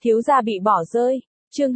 Thiếu gia bị bỏ rơi. Chương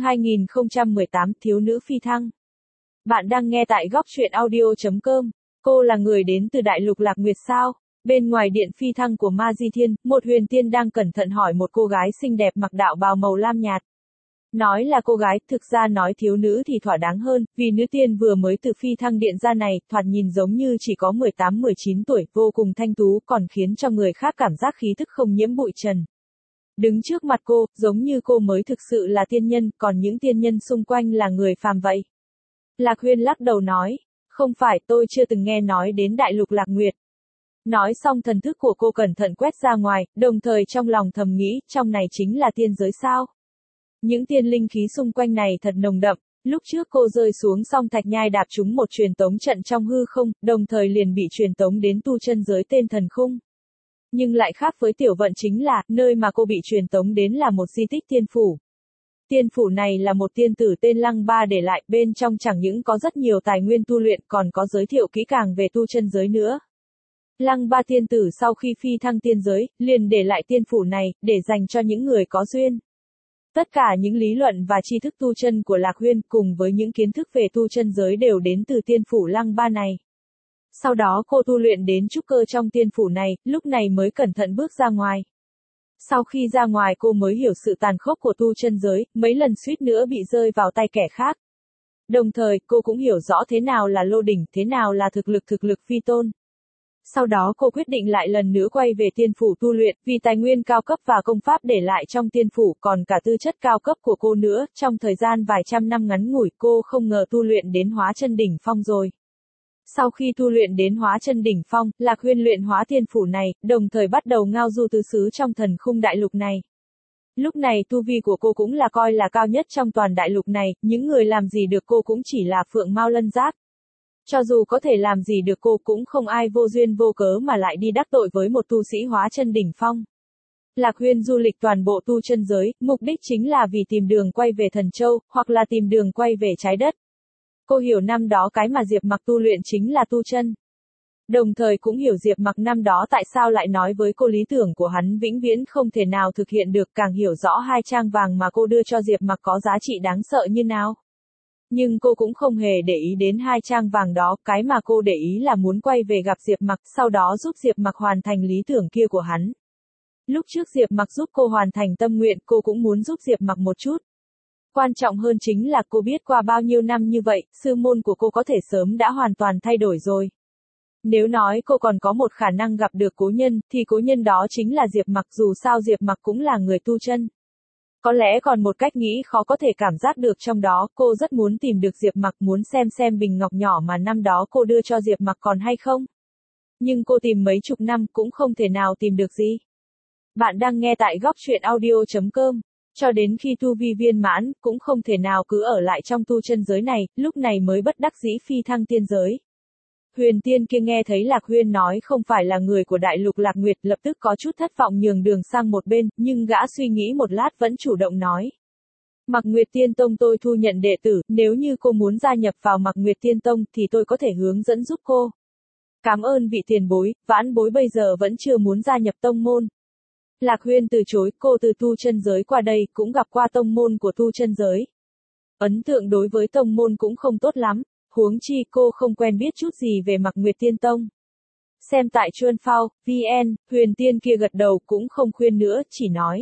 2018 Thiếu nữ phi thăng. Bạn đang nghe tại góc truyện audio.com. Cô là người đến từ đại lục Lạc Nguyệt sao? Bên ngoài điện phi thăng của Ma Di Thiên, một huyền tiên đang cẩn thận hỏi một cô gái xinh đẹp mặc đạo bào màu lam nhạt. Nói là cô gái, thực ra nói thiếu nữ thì thỏa đáng hơn, vì nữ tiên vừa mới từ phi thăng điện ra này, thoạt nhìn giống như chỉ có 18-19 tuổi, vô cùng thanh tú, còn khiến cho người khác cảm giác khí thức không nhiễm bụi trần. Đứng trước mặt cô, giống như cô mới thực sự là tiên nhân, còn những tiên nhân xung quanh là người phàm vậy. Lạc Huyên lắc đầu nói, không phải, tôi chưa từng nghe nói đến đại lục Lạc Nguyệt. Nói xong thần thức của cô cẩn thận quét ra ngoài, đồng thời trong lòng thầm nghĩ, trong này chính là tiên giới sao? Những tiên linh khí xung quanh này thật nồng đậm, lúc trước cô rơi xuống song thạch nhai đạp trúng một truyền tống trận trong hư không, đồng thời liền bị truyền tống đến tu chân giới tên thần khung. Nhưng lại khác với tiểu vận chính là, nơi mà cô bị truyền tống đến là một di tích tiên phủ. Tiên phủ này là một tiên tử tên Lăng Ba để lại, bên trong chẳng những có rất nhiều tài nguyên tu luyện còn có giới thiệu kỹ càng về tu chân giới nữa. Lăng Ba tiên tử sau khi phi thăng tiên giới, liền để lại tiên phủ này, để dành cho những người có duyên. Tất cả những lý luận và tri thức tu chân của Lạc Huyên cùng với những kiến thức về tu chân giới đều đến từ tiên phủ Lăng Ba này. Sau đó cô tu luyện đến trúc cơ trong tiên phủ này, lúc này mới cẩn thận bước ra ngoài. Sau khi ra ngoài cô mới hiểu sự tàn khốc của tu chân giới, mấy lần suýt nữa bị rơi vào tay kẻ khác. Đồng thời, cô cũng hiểu rõ thế nào là lô đỉnh, thế nào là thực lực phi tôn. Sau đó cô quyết định lại lần nữa quay về tiên phủ tu luyện, vì tài nguyên cao cấp và công pháp để lại trong tiên phủ còn cả tư chất cao cấp của cô nữa, trong thời gian vài trăm năm ngắn ngủi cô không ngờ tu luyện đến hóa chân đỉnh phong rồi. Sau khi tu luyện đến hóa chân đỉnh phong, Lạc Huyên luyện hóa tiên phủ này, đồng thời bắt đầu ngao du tứ xứ trong thần khung đại lục này. Lúc này tu vi của cô cũng là coi là cao nhất trong toàn đại lục này, những người làm gì được cô cũng chỉ là phượng mao lân giác. Cho dù có thể làm gì được cô cũng không ai vô duyên vô cớ mà lại đi đắc tội với một tu sĩ hóa chân đỉnh phong. Lạc Huyên du lịch toàn bộ tu chân giới, mục đích chính là vì tìm đường quay về Thần Châu, hoặc là tìm đường quay về trái đất. Cô hiểu năm đó cái mà Diệp Mặc tu luyện chính là tu chân. Đồng thời cũng hiểu Diệp Mặc năm đó tại sao lại nói với cô lý tưởng của hắn vĩnh viễn không thể nào thực hiện được, càng hiểu rõ 2 trang vàng mà cô đưa cho Diệp Mặc có giá trị đáng sợ như nào. Nhưng cô cũng không hề để ý đến 2 trang vàng đó, cái mà cô để ý là muốn quay về gặp Diệp Mặc, sau đó giúp Diệp Mặc hoàn thành lý tưởng kia của hắn. Lúc trước Diệp Mặc giúp cô hoàn thành tâm nguyện, cô cũng muốn giúp Diệp Mặc một chút. Quan trọng hơn chính là cô biết qua bao nhiêu năm như vậy, sư môn của cô có thể sớm đã hoàn toàn thay đổi rồi. Nếu nói cô còn có một khả năng gặp được cố nhân, thì cố nhân đó chính là Diệp Mặc, dù sao Diệp Mặc cũng là người tu chân. Có lẽ còn một cách nghĩ khó có thể cảm giác được trong đó, cô rất muốn tìm được Diệp Mặc, muốn xem bình ngọc nhỏ mà năm đó cô đưa cho Diệp Mặc còn hay không. Nhưng cô tìm mấy chục năm cũng không thể nào tìm được gì. Bạn đang nghe tại góc truyện audio.com. Cho đến khi tu vi viên mãn, cũng không thể nào cứ ở lại trong tu chân giới này, lúc này mới bất đắc dĩ phi thăng tiên giới. Huyền tiên kia nghe thấy Lạc Huyên nói không phải là người của đại lục Lạc Nguyệt, lập tức có chút thất vọng nhường đường sang một bên, nhưng gã suy nghĩ một lát vẫn chủ động nói. Mạc Nguyệt Tiên Tông tôi thu nhận đệ tử, nếu như cô muốn gia nhập vào Mạc Nguyệt Tiên Tông thì tôi có thể hướng dẫn giúp cô. Cảm ơn vị tiền bối, vãn bối bây giờ vẫn chưa muốn gia nhập tông môn. Lạc Huyên từ chối, cô từ tu chân giới qua đây cũng gặp qua tông môn của tu chân giới. Ấn tượng đối với tông môn cũng không tốt lắm, huống chi cô không quen biết chút gì về Mạc Nguyệt Tiên Tông. Xem tại Chuan Phao, VN, huyền tiên kia gật đầu cũng không khuyên nữa, chỉ nói.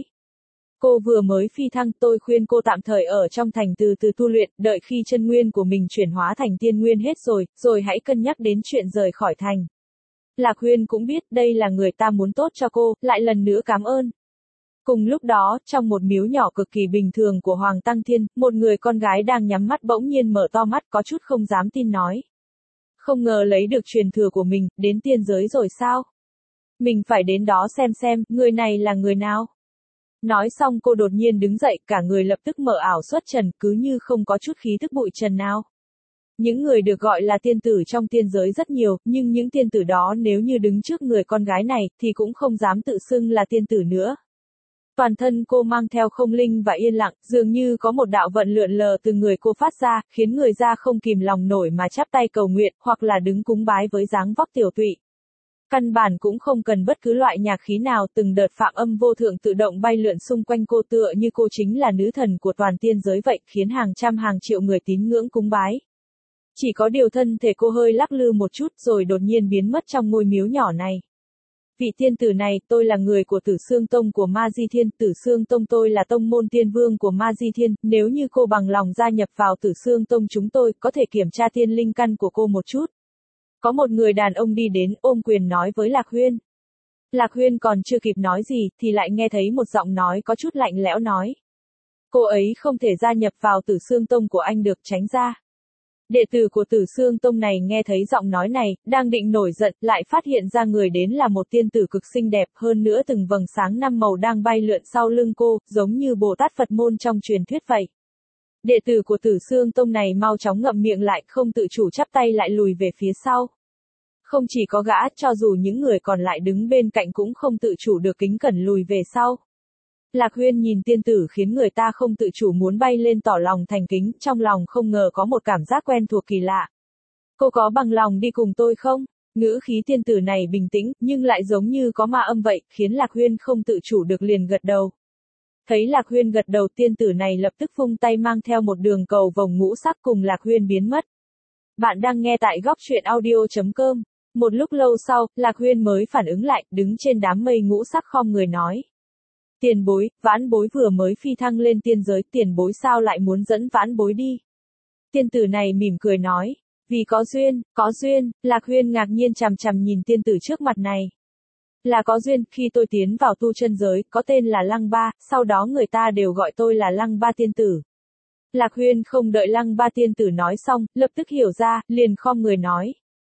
Cô vừa mới phi thăng, tôi khuyên cô tạm thời ở trong thành từ từ tu luyện, đợi khi chân nguyên của mình chuyển hóa thành tiên nguyên hết rồi hãy cân nhắc đến chuyện rời khỏi thành. Lạc Huyên cũng biết đây là người ta muốn tốt cho cô, lại lần nữa cảm ơn. Cùng lúc đó, trong một miếu nhỏ cực kỳ bình thường của Hoàng Tăng Thiên, một người con gái đang nhắm mắt bỗng nhiên mở to mắt có chút không dám tin nói. Không ngờ lấy được truyền thừa của mình, đến tiên giới rồi sao? Mình phải đến đó xem, người này là người nào? Nói xong cô đột nhiên đứng dậy, cả người lập tức mở ảo xuất trần, cứ như không có chút khí thức bụi trần nào. Những người được gọi là tiên tử trong tiên giới rất nhiều, nhưng những tiên tử đó nếu như đứng trước người con gái này, thì cũng không dám tự xưng là tiên tử nữa. Toàn thân cô mang theo không linh và yên lặng, dường như có một đạo vận lượn lờ từ người cô phát ra, khiến người ra không kìm lòng nổi mà chắp tay cầu nguyện, hoặc là đứng cúng bái với dáng vóc tiểu tụy. Căn bản cũng không cần bất cứ loại nhạc khí nào, từng đợt phạm âm vô thượng tự động bay lượn xung quanh cô tựa như cô chính là nữ thần của toàn tiên giới vậy, khiến hàng trăm hàng triệu người tín ngưỡng cúng bái. Chỉ có điều thân thể cô hơi lắc lư một chút rồi đột nhiên biến mất trong ngôi miếu nhỏ này. Vị tiên tử này, tôi là người của Tử Xương Tông của Ma Di Thiên, Tử Xương Tông tôi là tông môn tiên vương của Ma Di Thiên, nếu như cô bằng lòng gia nhập vào Tử Xương Tông chúng tôi, có thể kiểm tra tiên linh căn của cô một chút. Có một người đàn ông đi đến, ôm quyền nói với Lạc Huyên. Lạc Huyên còn chưa kịp nói gì, thì lại nghe thấy một giọng nói có chút lạnh lẽo nói. Cô ấy không thể gia nhập vào Tử Xương Tông của anh được, tránh ra. Đệ tử của Tử Xương Tông này nghe thấy giọng nói này, đang định nổi giận, lại phát hiện ra người đến là một tiên tử cực xinh đẹp, hơn nữa từng vầng sáng năm màu đang bay lượn sau lưng cô, giống như Bồ Tát Phật môn trong truyền thuyết vậy. Đệ tử của Tử Xương Tông này mau chóng ngậm miệng lại, không tự chủ chắp tay lại lùi về phía sau. Không chỉ có gã, cho dù những người còn lại đứng bên cạnh cũng không tự chủ được kính cẩn lùi về sau. Lạc Huyên nhìn tiên tử khiến người ta không tự chủ muốn bay lên tỏ lòng thành kính, trong lòng không ngờ có một cảm giác quen thuộc kỳ lạ. Cô có bằng lòng đi cùng tôi không? Ngữ khí tiên tử này bình tĩnh, nhưng lại giống như có ma âm vậy, khiến Lạc Huyên không tự chủ được liền gật đầu. Thấy Lạc Huyên gật đầu, tiên tử này lập tức vung tay mang theo một đường cầu vồng ngũ sắc cùng Lạc Huyên biến mất. Bạn đang nghe tại góc truyện audio.com. Một lúc lâu sau, Lạc Huyên mới phản ứng lại, đứng trên đám mây ngũ sắc khom người nói. Tiền bối, vãn bối vừa mới phi thăng lên tiên giới, tiền bối sao lại muốn dẫn vãn bối đi? Tiên tử này mỉm cười nói. Vì có duyên, Lạc Huyên ngạc nhiên chằm chằm nhìn tiên tử trước mặt này. Là có duyên, khi tôi tiến vào tu chân giới, có tên là Lăng Ba, sau đó người ta đều gọi tôi là Lăng Ba tiên tử. Lạc Huyên không đợi Lăng Ba tiên tử nói xong, lập tức hiểu ra, liền khom người nói.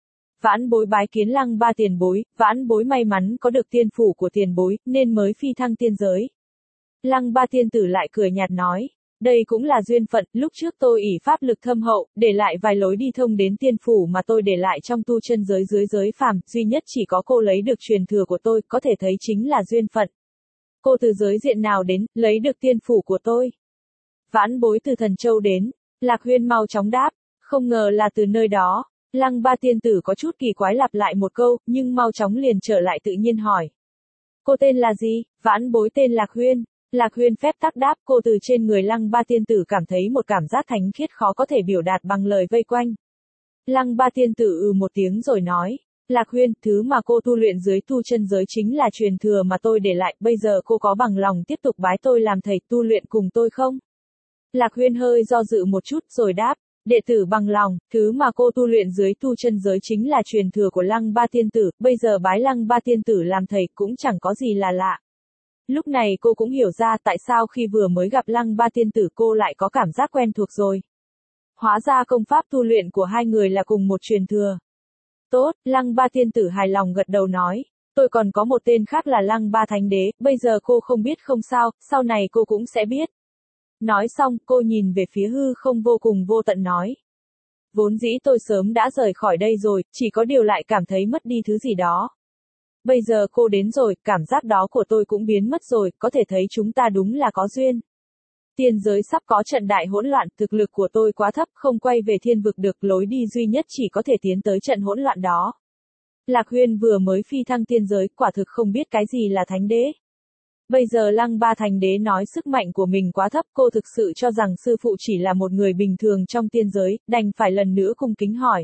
Vãn bối bái kiến Lăng Ba tiền bối, vãn bối may mắn có được tiên phủ của tiền bối, nên mới phi thăng tiên giới. Lăng Ba tiên tử lại cười nhạt nói, đây cũng là duyên phận, lúc trước tôi ỷ pháp lực thâm hậu, để lại vài lối đi thông đến tiên phủ mà tôi để lại trong tu chân giới dưới giới phàm, duy nhất chỉ có cô lấy được truyền thừa của tôi, có thể thấy chính là duyên phận. Cô từ giới diện nào đến, lấy được tiên phủ của tôi? Vãn bối từ Thần Châu đến. Lạc Huyên mau chóng đáp, không ngờ là từ nơi đó. Lăng Ba tiên tử có chút kỳ quái lặp lại một câu, nhưng mau chóng liền trở lại tự nhiên hỏi. Cô tên là gì? Vãn bối tên Lạc Huyên. Lạc Huyên phép tắc đáp, cô từ trên người Lăng Ba tiên tử cảm thấy một cảm giác thánh khiết khó có thể biểu đạt bằng lời vây quanh. Lăng Ba tiên tử một tiếng rồi nói. Lạc Huyên, thứ mà cô tu luyện dưới tu chân giới chính là truyền thừa mà tôi để lại, bây giờ cô có bằng lòng tiếp tục bái tôi làm thầy tu luyện cùng tôi không? Lạc Huyên hơi do dự một chút rồi đáp, đệ tử bằng lòng, thứ mà cô tu luyện dưới tu chân giới chính là truyền thừa của Lăng Ba tiên tử, bây giờ bái Lăng Ba tiên tử làm thầy cũng chẳng có gì là lạ. Lúc này cô cũng hiểu ra tại sao khi vừa mới gặp Lăng Ba tiên tử cô lại có cảm giác quen thuộc rồi. Hóa ra công pháp tu luyện của hai người là cùng một truyền thừa. Tốt, Lăng Ba tiên tử hài lòng gật đầu nói, tôi còn có một tên khác là Lăng Ba Thánh Đế, bây giờ cô không biết không sao, sau này cô cũng sẽ biết. Nói xong, cô nhìn về phía hư không vô cùng vô tận nói. Vốn dĩ tôi sớm đã rời khỏi đây rồi, chỉ có điều lại cảm thấy mất đi thứ gì đó. Bây giờ cô đến rồi, cảm giác đó của tôi cũng biến mất rồi, có thể thấy chúng ta đúng là có duyên. Tiên giới sắp có trận đại hỗn loạn, thực lực của tôi quá thấp, không quay về thiên vực được, lối đi duy nhất chỉ có thể tiến tới trận hỗn loạn đó. Lạc Huyên vừa mới phi thăng tiên giới, quả thực không biết cái gì là thánh đế. Bây giờ Lăng Ba Thánh Đế nói sức mạnh của mình quá thấp, cô thực sự cho rằng sư phụ chỉ là một người bình thường trong tiên giới, đành phải lần nữa cung kính hỏi.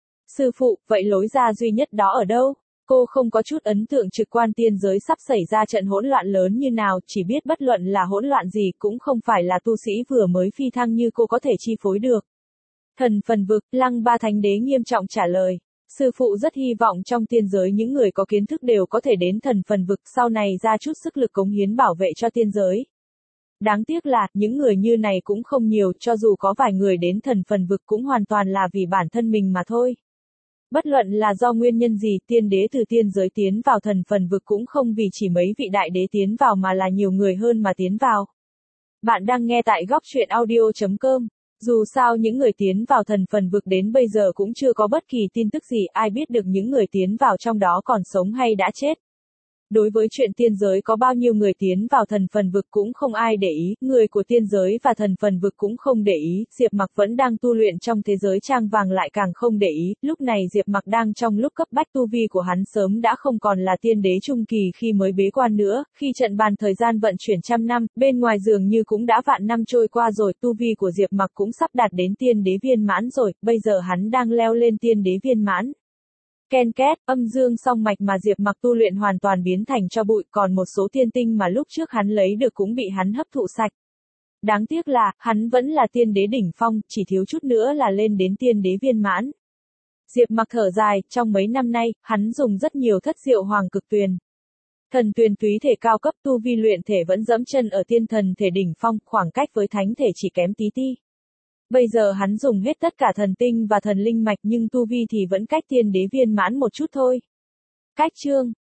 Sư phụ, vậy lối ra duy nhất đó ở đâu? Cô không có chút ấn tượng trực quan tiên giới sắp xảy ra trận hỗn loạn lớn như nào, chỉ biết bất luận là hỗn loạn gì cũng không phải là tu sĩ vừa mới phi thăng như cô có thể chi phối được. Thần phần vực, Lăng Ba Thánh Đế nghiêm trọng trả lời. Sư phụ rất hy vọng trong tiên giới những người có kiến thức đều có thể đến thần phần vực sau này ra chút sức lực cống hiến bảo vệ cho tiên giới. Đáng tiếc là, những người như này cũng không nhiều, cho dù có vài người đến thần phần vực cũng hoàn toàn là vì bản thân mình mà thôi. Bất luận là do nguyên nhân gì, tiên đế từ tiên giới tiến vào thần phần vực cũng không vì chỉ mấy vị đại đế tiến vào mà là nhiều người hơn mà tiến vào. Bạn đang nghe tại góc truyện audio.com. Dù sao những người tiến vào thần phần vực đến bây giờ cũng chưa có bất kỳ tin tức gì, ai biết được những người tiến vào trong đó còn sống hay đã chết. Đối với chuyện tiên giới có bao nhiêu người tiến vào thần phần vực cũng không ai để ý, người của tiên giới và thần phần vực cũng không để ý, Diệp Mặc vẫn đang tu luyện trong thế giới trang vàng lại càng không để ý, lúc này Diệp Mặc đang trong lúc cấp bách, tu vi của hắn sớm đã không còn là tiên đế trung kỳ khi mới bế quan nữa, khi trận bàn thời gian vận chuyển trăm năm, bên ngoài dường như cũng đã vạn năm trôi qua rồi, tu vi của Diệp Mặc cũng sắp đạt đến tiên đế viên mãn rồi, bây giờ hắn đang leo lên tiên đế viên mãn. Ken két, âm dương song mạch mà Diệp Mặc tu luyện hoàn toàn biến thành tro bụi, còn một số tiên tinh mà lúc trước hắn lấy được cũng bị hắn hấp thụ sạch. Đáng tiếc là, hắn vẫn là tiên đế đỉnh phong, chỉ thiếu chút nữa là lên đến tiên đế viên mãn. Diệp Mặc thở dài, trong mấy năm nay, hắn dùng rất nhiều thất diệu hoàng cực tuyền. Thần tuyền túy thể cao cấp, tu vi luyện thể vẫn dẫm chân ở tiên thần thể đỉnh phong, khoảng cách với thánh thể chỉ kém tí ti. Bây giờ hắn dùng hết tất cả thần tinh và thần linh mạch nhưng tu vi thì vẫn cách tiên đế viên mãn một chút thôi. Cách chương